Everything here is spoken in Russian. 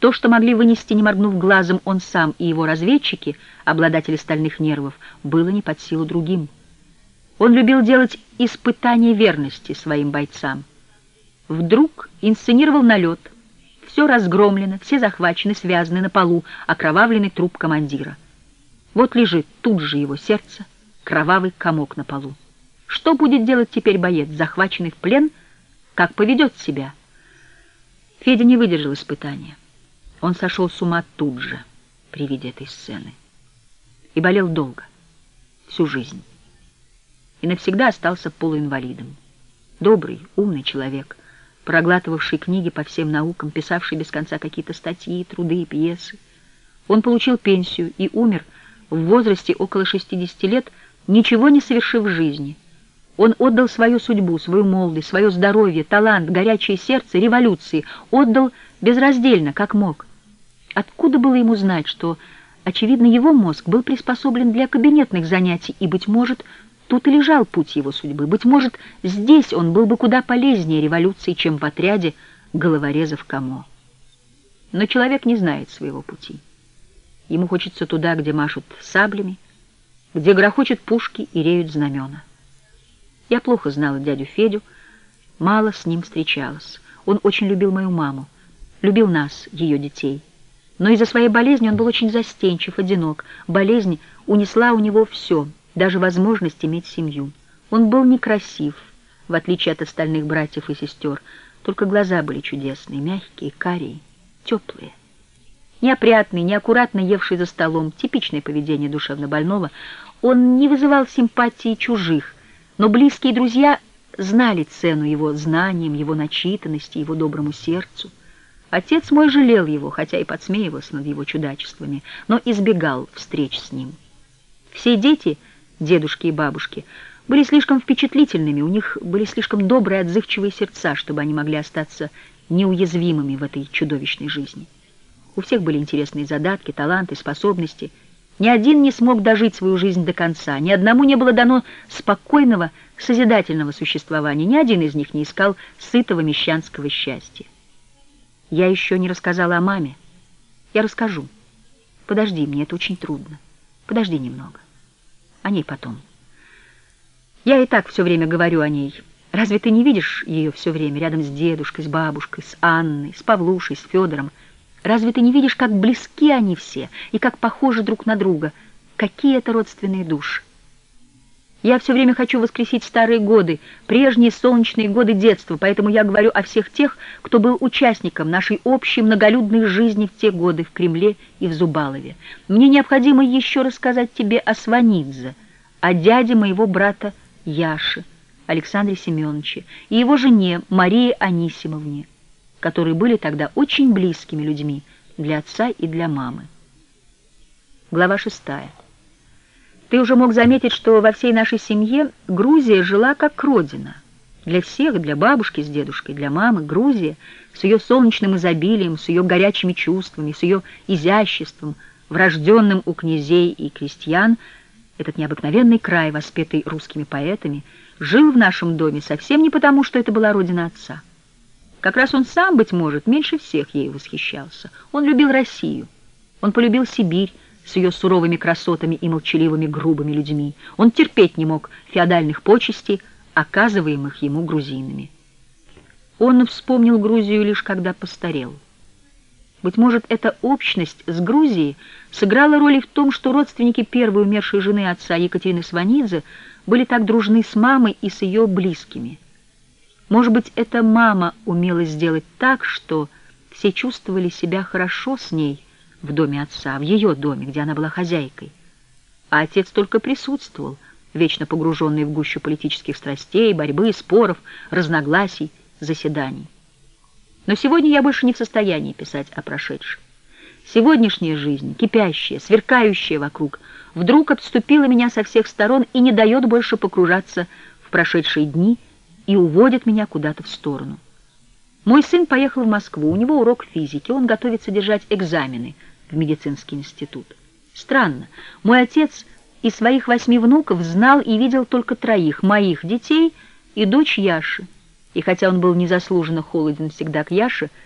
То, что могли вынести, не моргнув глазом, он сам и его разведчики, обладатели стальных нервов, было не под силу другим. Он любил делать испытания верности своим бойцам. Вдруг инсценировал налет. Все разгромлено, все захвачены, связаны на полу, окровавленный труп командира. Вот лежит тут же его сердце, кровавый комок на полу. Что будет делать теперь боец, захваченный в плен? Как поведет себя? Федя не выдержал испытания. Он сошел с ума тут же при виде этой сцены. И болел долго, всю жизнь. И навсегда остался полуинвалидом. Добрый, умный человек, проглатывавший книги по всем наукам, писавший без конца какие-то статьи, труды и пьесы. Он получил пенсию и умер в возрасте около 60 лет, ничего не совершив в жизни. Он отдал свою судьбу, свою молодость, свое здоровье, талант, горячее сердце, революции. Отдал безраздельно, как мог. Откуда было ему знать, что, очевидно, его мозг был приспособлен для кабинетных занятий, и, быть может, тут и лежал путь его судьбы. Быть может, здесь он был бы куда полезнее революции, чем в отряде головорезов Камо. Но человек не знает своего пути. Ему хочется туда, где машут саблями, где грохочут пушки и реют знамена. Я плохо знала дядю Федю, мало с ним встречалась. Он очень любил мою маму, любил нас, ее детей. Но из-за своей болезни он был очень застенчив, одинок. Болезнь унесла у него все, даже возможность иметь семью. Он был некрасив, в отличие от остальных братьев и сестер, только глаза были чудесные, мягкие, карие, теплые. Неопрятный, неаккуратно евший за столом, типичное поведение душевнобольного, он не вызывал симпатии чужих, но близкие друзья знали цену его знаниям, его начитанности, его доброму сердцу. Отец мой жалел его, хотя и подсмеивался над его чудачествами, но избегал встреч с ним. Все дети, дедушки и бабушки, были слишком впечатлительными, у них были слишком добрые, отзывчивые сердца, чтобы они могли остаться неуязвимыми в этой чудовищной жизни. У всех были интересные задатки, таланты, способности. Ни один не смог дожить свою жизнь до конца, ни одному не было дано спокойного, созидательного существования, ни один из них не искал сытого мещанского счастья. Я еще не рассказала о маме. Я расскажу. Подожди, мне это очень трудно. Подожди немного. О ней потом. Я и так все время говорю о ней. Разве ты не видишь ее все время рядом с дедушкой, с бабушкой, с Анной, с Павлушей, с Федором? Разве ты не видишь, как близки они все и как похожи друг на друга? Какие это родственные души? Я все время хочу воскресить старые годы, прежние солнечные годы детства, поэтому я говорю о всех тех, кто был участником нашей общей многолюдной жизни в те годы в Кремле и в Зубалове. Мне необходимо еще рассказать тебе о Сванидзе, о дяде моего брата Яши, Александре Семеновиче, и его жене Марии Анисимовне, которые были тогда очень близкими людьми для отца и для мамы. Глава 6. Ты уже мог заметить, что во всей нашей семье Грузия жила как родина. Для всех, для бабушки с дедушкой, для мамы, Грузия с ее солнечным изобилием, с ее горячими чувствами, с ее изяществом, врожденным у князей и крестьян, этот необыкновенный край, воспетый русскими поэтами, жил в нашем доме совсем не потому, что это была родина отца. Как раз он сам, быть может, меньше всех ею восхищался. Он любил Россию, он полюбил Сибирь, с ее суровыми красотами и молчаливыми грубыми людьми. Он терпеть не мог феодальных почестей, оказываемых ему грузинами. Он вспомнил Грузию лишь когда постарел. Быть может, эта общность с Грузией сыграла роль и в том, что родственники первой умершей жены отца Екатерины Сванидзе были так дружны с мамой и с ее близкими. Может быть, эта мама умела сделать так, что все чувствовали себя хорошо с ней, в доме отца, в ее доме, где она была хозяйкой. А отец только присутствовал, вечно погруженный в гущу политических страстей, борьбы, споров, разногласий, заседаний. Но сегодня я больше не в состоянии писать о прошедшем. Сегодняшняя жизнь, кипящая, сверкающая вокруг, вдруг обступила меня со всех сторон и не дает больше погружаться в прошедшие дни и уводит меня куда-то в сторону. Мой сын поехал в Москву, у него урок физики, он готовится держать экзамены в медицинский институт. Странно, мой отец из своих 8 внуков знал и видел только 3 моих детей и дочь Яши. И хотя он был незаслуженно холоден всегда к Яше,